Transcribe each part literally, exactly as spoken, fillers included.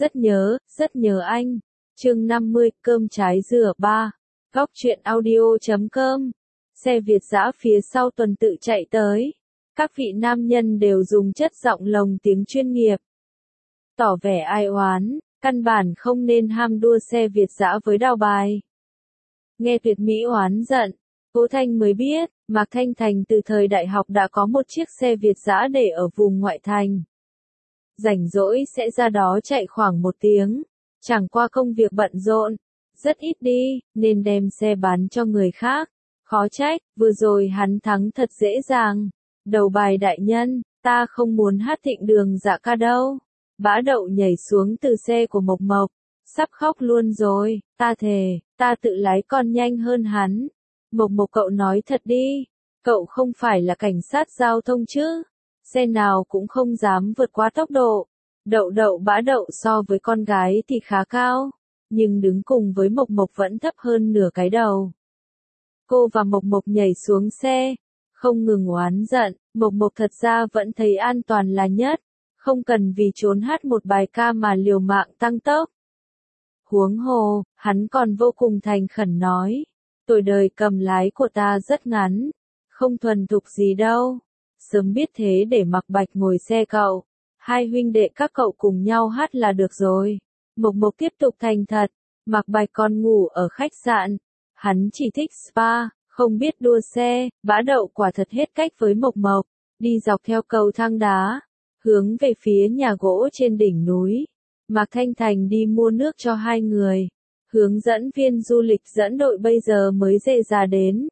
Rất nhớ, rất nhớ anh. Chương năm mươi, cơm trái dừa ba. Góc truyện audio chấm com. Xe Việt dã phía sau tuần tự chạy tới. Các vị nam nhân đều dùng chất giọng lồng tiếng chuyên nghiệp. Tỏ vẻ ai oán, căn bản không nên ham đua xe Việt dã với Đào Bài. Nghe Tuyệt Mỹ oán giận, Cố Thanh mới biết, Mạc Thanh Thành từ thời đại học đã có một chiếc xe Việt dã để ở vùng ngoại thành. Rảnh rỗi sẽ ra đó chạy khoảng một tiếng, chẳng qua công việc bận rộn, rất ít đi, nên đem xe bán cho người khác. Khó trách, vừa rồi hắn thắng thật dễ dàng. Đầu Bài đại nhân, ta không muốn hát thịnh đường dạ ca đâu. Bã Đậu nhảy xuống từ xe của Mộc Mộc, sắp khóc luôn rồi, ta thề, ta tự lái còn nhanh hơn hắn. Mộc Mộc cậu nói thật đi, cậu không phải là cảnh sát giao thông chứ, xe nào cũng không dám vượt quá tốc độ. Đậu Đậu Bã Đậu so với con gái thì khá cao, nhưng đứng cùng với Mộc Mộc vẫn thấp hơn nửa cái đầu. Cô và Mộc Mộc nhảy xuống xe, không ngừng oán giận, Mộc Mộc thật ra vẫn thấy an toàn là nhất, không cần vì trốn hát một bài ca mà liều mạng tăng tốc. Huống hồ, hắn còn vô cùng thành khẩn nói, tuổi đời cầm lái của ta rất ngắn, không thuần thục gì đâu. Sớm biết thế để Mạc Bạch ngồi xe cậu, hai huynh đệ các cậu cùng nhau hát là được rồi. Mộc Mộc tiếp tục thành thật, Mạc Bạch còn ngủ ở khách sạn, hắn chỉ thích spa, không biết đua xe. Bã Đậu quả thật hết cách với Mộc Mộc, đi dọc theo cầu thang đá, hướng về phía nhà gỗ trên đỉnh núi. Mạc Thanh Thành đi mua nước cho hai người, hướng dẫn viên du lịch dẫn đội bây giờ mới dề ra đến.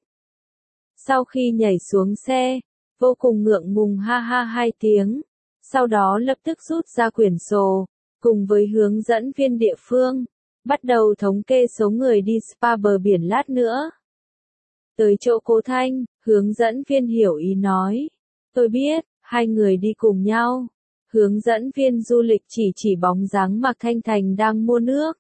Sau khi nhảy xuống xe, vô cùng ngượng ngùng ha ha hai tiếng, sau đó lập tức rút ra quyển sổ, cùng với hướng dẫn viên địa phương, bắt đầu thống kê số người đi spa bờ biển lát nữa. Tới chỗ Cố Thanh, hướng dẫn viên hiểu ý nói, tôi biết, hai người đi cùng nhau. Hướng dẫn viên du lịch chỉ chỉ bóng dáng Mạc Thanh Thành đang mua nước.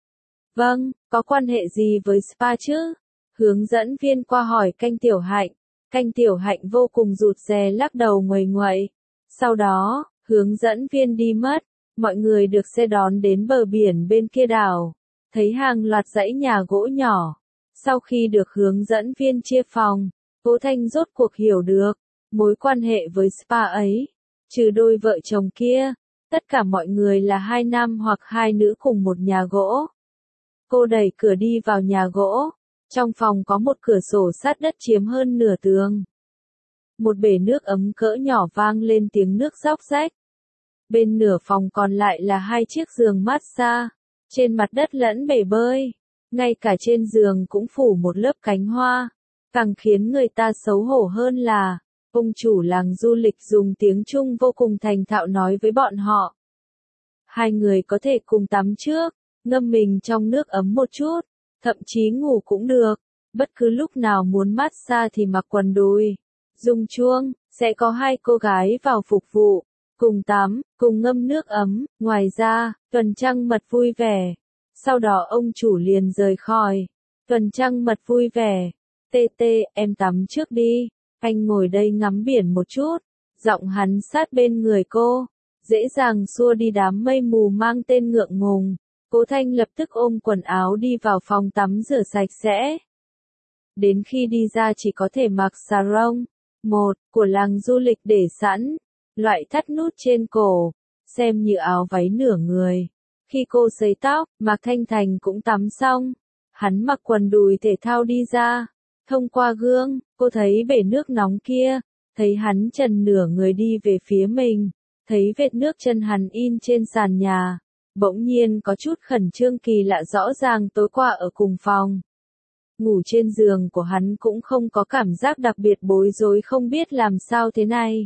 Vâng, có quan hệ gì với spa chứ? Hướng dẫn viên qua hỏi Canh Tiểu Hạnh. Canh Tiểu Hạnh vô cùng rụt rè lắc đầu nguầy nguậy. Sau đó, hướng dẫn viên đi mất, mọi người được xe đón đến bờ biển bên kia đảo, thấy hàng loạt dãy nhà gỗ nhỏ. Sau khi được hướng dẫn viên chia phòng, Cố Thanh rốt cuộc hiểu được mối quan hệ với spa ấy. Trừ đôi vợ chồng kia, tất cả mọi người là hai nam hoặc hai nữ cùng một nhà gỗ. Cô đẩy cửa đi vào nhà gỗ, trong phòng có một cửa sổ sát đất chiếm hơn nửa tường. Một bể nước ấm cỡ nhỏ vang lên tiếng nước róc rách. Bên nửa phòng còn lại là hai chiếc giường massage, trên mặt đất lẫn bể bơi, ngay cả trên giường cũng phủ một lớp cánh hoa. Càng khiến người ta xấu hổ hơn là, ông chủ làng du lịch dùng tiếng Trung vô cùng thành thạo nói với bọn họ. Hai người có thể cùng tắm trước, ngâm mình trong nước ấm một chút, thậm chí ngủ cũng được, bất cứ lúc nào muốn massage thì mặc quần đùi, rung chuông, sẽ có hai cô gái vào phục vụ, cùng tắm, cùng ngâm nước ấm. Ngoài ra, tuần trăng mật vui vẻ. Sau đó ông chủ liền rời khỏi. Tuần trăng mật vui vẻ. Tê tê, em tắm trước đi. Anh ngồi đây ngắm biển một chút. Giọng hắn sát bên người cô, dễ dàng xua đi đám mây mù mang tên ngượng ngùng. Cố Thanh lập tức ôm quần áo đi vào phòng tắm rửa sạch sẽ. Đến khi đi ra chỉ có thể mặc sarong, một, của làng du lịch để sẵn, loại thắt nút trên cổ, xem như áo váy nửa người. Khi cô sấy tóc, Mạc Thanh Thành cũng tắm xong. Hắn mặc quần đùi thể thao đi ra. Thông qua gương, cô thấy bể nước nóng kia, thấy hắn trần nửa người đi về phía mình, thấy vết nước chân hắn in trên sàn nhà, bỗng nhiên có chút khẩn trương kỳ lạ. Rõ ràng tối qua ở cùng phòng, ngủ trên giường của hắn cũng không có cảm giác đặc biệt bối rối không biết làm sao thế này.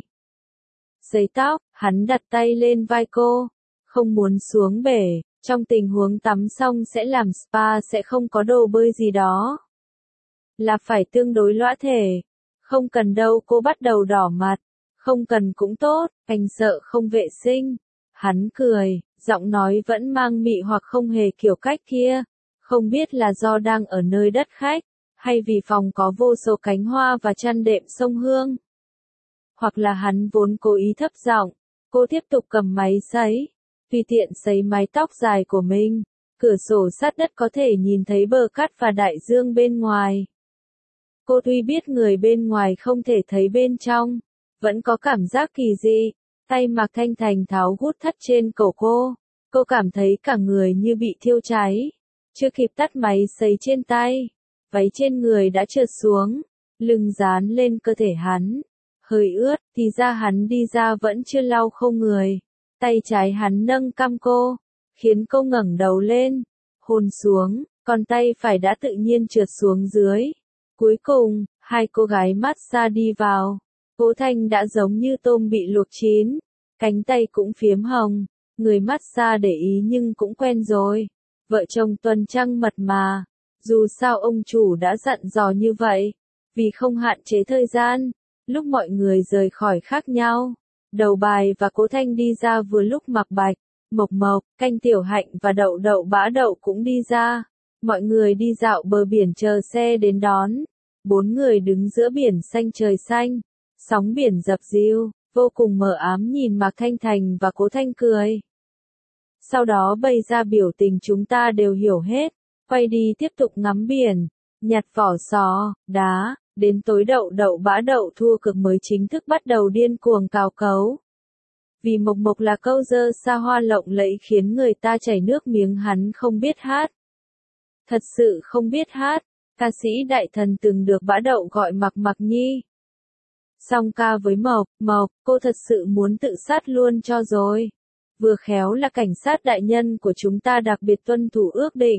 Sấy tóc, hắn đặt tay lên vai cô, không muốn xuống bể, trong tình huống tắm xong sẽ làm spa sẽ không có đồ bơi gì đó. Là phải tương đối lõa thể. Không cần đâu. Cô bắt đầu đỏ mặt. Không cần cũng tốt, anh sợ không vệ sinh. Hắn cười, giọng nói vẫn mang mị hoặc không hề kiểu cách kia. Không biết là do đang ở nơi đất khách, hay vì phòng có vô số cánh hoa và chăn đệm sông Hương. Hoặc là hắn vốn cố ý thấp giọng. Cô tiếp tục cầm máy sấy. tùy tiện sấy mái tóc dài của mình. Cửa sổ sát đất có thể nhìn thấy bờ cát và đại dương bên ngoài. Cô tuy biết người bên ngoài không thể thấy bên trong, vẫn có cảm giác kỳ dị. Tay Mạc Thanh Thành tháo gút thắt trên cổ cô. Cô cảm thấy cả người như bị thiêu cháy. Chưa kịp tắt máy sấy trên tay, váy trên người đã trượt xuống, lưng dán lên cơ thể hắn. Hơi ướt, thì ra hắn đi ra vẫn chưa lau khô người. Tay trái hắn nâng cằm cô, khiến cô ngẩng đầu lên, hôn xuống, còn tay phải đã tự nhiên trượt xuống dưới. Cuối cùng, hai cô gái massage đi vào. Cố Thanh đã giống như tôm bị luộc chín, cánh tay cũng phiếm hồng. Người massage để ý nhưng cũng quen rồi. Vợ chồng tuần trăng mật mà. Dù sao ông chủ đã dặn dò như vậy, vì không hạn chế thời gian. Lúc mọi người rời khỏi khác nhau, Đầu Bài và Cố Thanh đi ra vừa lúc Mạc Bạch, Mộc Mộc, Canh Tiểu Hạnh và Đậu Đậu Bã Đậu cũng đi ra. Mọi người đi dạo bờ biển chờ xe đến đón. Bốn người đứng giữa biển xanh trời xanh, sóng biển dập dìu, vô cùng mờ ám nhìn Mạc Thanh Thành và Cố Thanh cười. Sau đó bày ra biểu tình chúng ta đều hiểu hết, quay đi tiếp tục ngắm biển, nhặt vỏ sò, đá, đến tối Đậu Đậu Bã Đậu thua cực mới chính thức bắt đầu điên cuồng cào cấu. Vì Mộc Mộc là câu dơ xa hoa lộng lẫy khiến người ta chảy nước miếng, hắn không biết hát. Thật sự không biết hát, ca sĩ đại thần từng được Bã Đậu gọi Mạc Mạc Nhi. Song ca với Mộc Mộc, cô thật sự muốn tự sát luôn cho rồi. Vừa khéo là cảnh sát đại nhân của chúng ta đặc biệt tuân thủ ước định.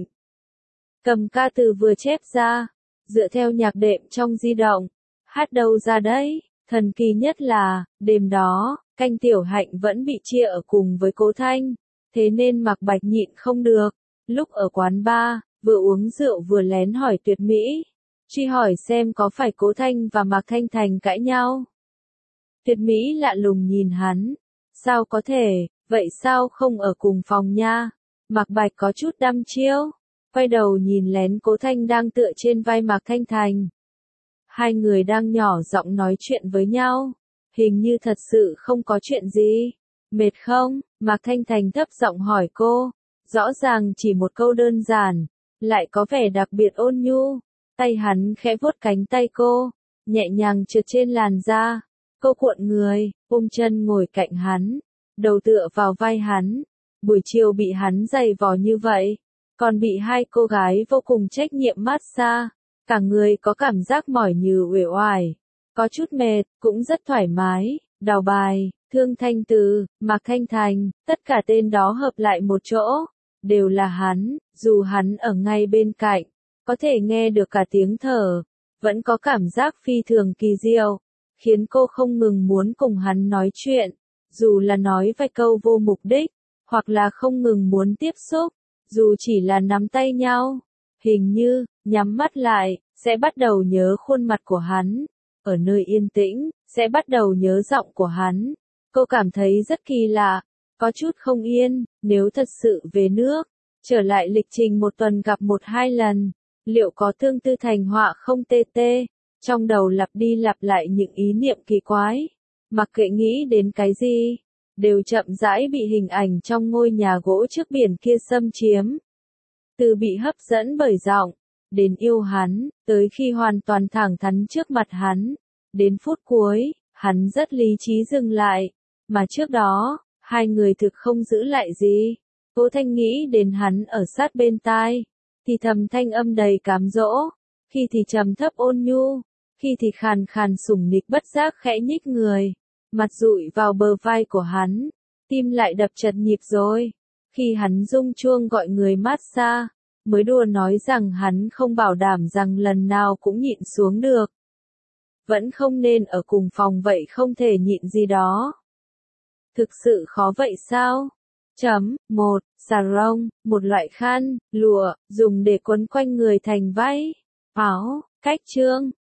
Cầm ca từ vừa chép ra, dựa theo nhạc đệm trong di động, hát đâu ra đấy. Thần kỳ nhất là, đêm đó, Canh Tiểu Hạnh vẫn bị chia ở cùng với Cố Thanh, thế nên Mạc Bạch nhịn không được. Lúc ở quán bar, vừa uống rượu vừa lén hỏi Tuyệt Mỹ, truy hỏi xem có phải Cố Thanh và Mạc Thanh Thành cãi nhau. Tuyệt Mỹ lạ lùng nhìn hắn, sao có thể, vậy sao không ở cùng phòng nha? Mạc Bạch có chút đăm chiêu, quay đầu nhìn lén Cố Thanh đang tựa trên vai Mạc Thanh Thành. Hai người đang nhỏ giọng nói chuyện với nhau, hình như thật sự không có chuyện gì. Mệt không? Mạc Thanh Thành thấp giọng hỏi cô, rõ ràng chỉ một câu đơn giản, lại có vẻ đặc biệt ôn nhu. Tay hắn khẽ vuốt cánh tay cô, nhẹ nhàng trượt trên làn da. Cô cuộn người, ôm chân ngồi cạnh hắn, đầu tựa vào vai hắn. Buổi chiều bị hắn giày vò như vậy, còn bị hai cô gái vô cùng trách nhiệm massage, cả người có cảm giác mỏi như uể oải, có chút mệt, cũng rất thoải mái. Đào Bài, Thương Thanh Từ, Mạc Thanh Thành, tất cả tên đó hợp lại một chỗ, đều là hắn. Dù hắn ở ngay bên cạnh, có thể nghe được cả tiếng thở, vẫn có cảm giác phi thường kỳ diệu, khiến cô không ngừng muốn cùng hắn nói chuyện, dù là nói vài câu vô mục đích, hoặc là không ngừng muốn tiếp xúc, dù chỉ là nắm tay nhau. Hình như, nhắm mắt lại, sẽ bắt đầu nhớ khuôn mặt của hắn, ở nơi yên tĩnh, sẽ bắt đầu nhớ giọng của hắn. Cô cảm thấy rất kỳ lạ, có chút không yên. Nếu thật sự về nước, trở lại lịch trình một tuần gặp một hai lần, liệu có tương tư thành họa không? Tê tê, trong đầu lặp đi lặp lại những ý niệm kỳ quái, mặc kệ nghĩ đến cái gì, đều chậm rãi bị hình ảnh trong ngôi nhà gỗ trước biển kia xâm chiếm. Từ bị hấp dẫn bởi giọng, đến yêu hắn, tới khi hoàn toàn thẳng thắn trước mặt hắn, đến phút cuối, hắn rất lý trí dừng lại, mà trước đó, hai người thực không giữ lại gì. Cố Thanh nghĩ đến hắn ở sát bên tai, thì thầm thanh âm đầy cám dỗ, khi thì trầm thấp ôn nhu, khi thì khàn khàn sủng nịch bất giác khẽ nhích người, mặt dụi vào bờ vai của hắn, tim lại đập chật nhịp rồi. Khi hắn rung chuông gọi người massage, mới đùa nói rằng hắn không bảo đảm rằng lần nào cũng nhịn xuống được. Vẫn không nên ở cùng phòng vậy, không thể nhịn gì đó. Thực sự khó vậy sao? Chấm, một, xà rông, một loại khăn, lụa, dùng để quấn quanh người thành váy, áo, cách chương.